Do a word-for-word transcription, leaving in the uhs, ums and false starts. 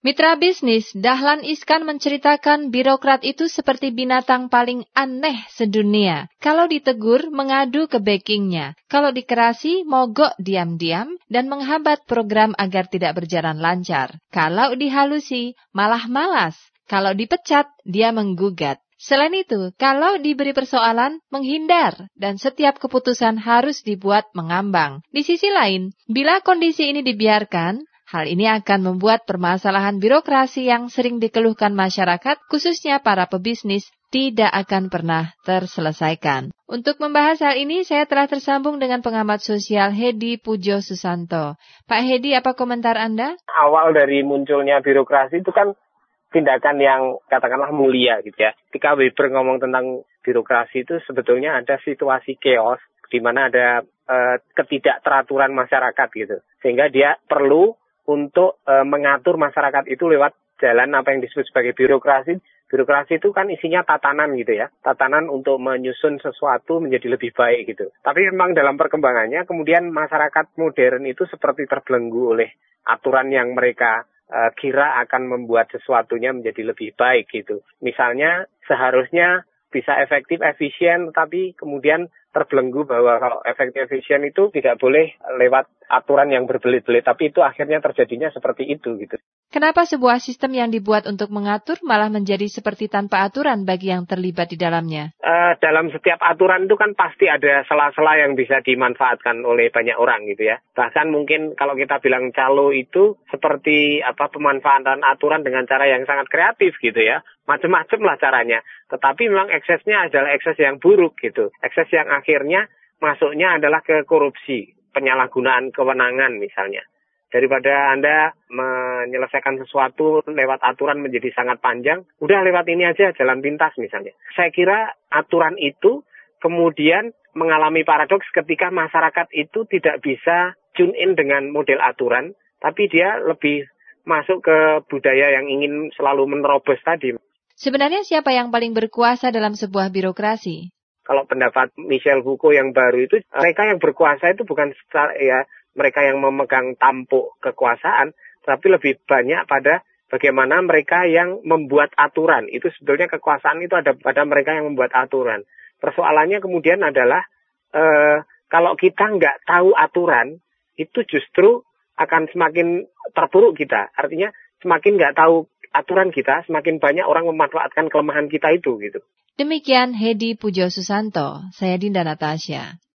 Mitra bisnis, Dahlan Iskan menceritakan birokrat itu seperti binatang paling aneh sedunia. Kalau ditegur, mengadu ke backingnya. Kalau dikerasi, mogok diam-diam dan menghambat program agar tidak berjalan lancar. Kalau dihalusi, malah malas. Kalau dipecat, dia menggugat. Selain itu, kalau diberi persoalan, menghindar, dan setiap keputusan harus dibuat mengambang. Di sisi lain, bila kondisi ini dibiarkan, hal ini akan membuat permasalahan birokrasi yang sering dikeluhkan masyarakat, khususnya para pebisnis, tidak akan pernah terselesaikan. Untuk membahas hal ini, saya telah tersambung dengan pengamat sosial Hedi Pujo Susanto. Pak Hedi, apa komentar Anda? Awal dari munculnya birokrasi itu kan tindakan yang katakanlah mulia gitu ya. Ketika Weber ngomong tentang birokrasi itu sebetulnya ada situasi chaos di mana ada eh, ketidakteraturan masyarakat gitu. Sehingga dia perlu untuk e, mengatur masyarakat itu lewat jalan apa yang disebut sebagai birokrasi. Birokrasi itu kan isinya tatanan gitu ya. Tatanan untuk menyusun sesuatu menjadi lebih baik gitu. Tapi memang dalam perkembangannya kemudian masyarakat modern itu seperti terbelenggu oleh aturan yang mereka e, kira akan membuat sesuatunya menjadi lebih baik gitu. Misalnya seharusnya bisa efektif, efisien, tapi kemudian terbelenggu bahwa kalau efektif, efisien itu tidak boleh lewat aturan yang berbelit-belit, tapi itu akhirnya terjadinya seperti itu gitu. Kenapa sebuah sistem yang dibuat untuk mengatur malah menjadi seperti tanpa aturan bagi yang terlibat di dalamnya? Uh, dalam setiap aturan itu kan pasti ada sela-sela yang bisa dimanfaatkan oleh banyak orang gitu ya. Bahkan mungkin kalau kita bilang calo itu seperti apa pemanfaatan aturan dengan cara yang sangat kreatif gitu ya. Macam-macam lah caranya. Tetapi memang eksesnya adalah ekses yang buruk gitu. Ekses yang akhirnya masuknya adalah ke korupsi, penyalahgunaan kewenangan misalnya. Daripada Anda menyelesaikan sesuatu lewat aturan menjadi sangat panjang, udah lewat ini aja, jalan pintas misalnya. Saya kira aturan itu kemudian mengalami paradoks ketika masyarakat itu tidak bisa tune in dengan model aturan, tapi dia lebih masuk ke budaya yang ingin selalu menerobos tadi. Sebenarnya siapa yang paling berkuasa dalam sebuah birokrasi? Kalau pendapat Michel Foucault yang baru itu, mereka yang berkuasa itu bukan secara, ya, mereka yang memegang tampuk kekuasaan, tapi lebih banyak pada bagaimana mereka yang membuat aturan. Itu sebetulnya kekuasaan itu ada pada mereka yang membuat aturan. Persoalannya kemudian adalah, eh, kalau kita nggak tahu aturan, itu justru akan semakin terpuruk kita. Artinya semakin nggak tahu aturan kita, semakin banyak orang memanfaatkan kelemahan kita itu gitu. Demikian Hedi Pujo Susanto, saya Dinda Natasha.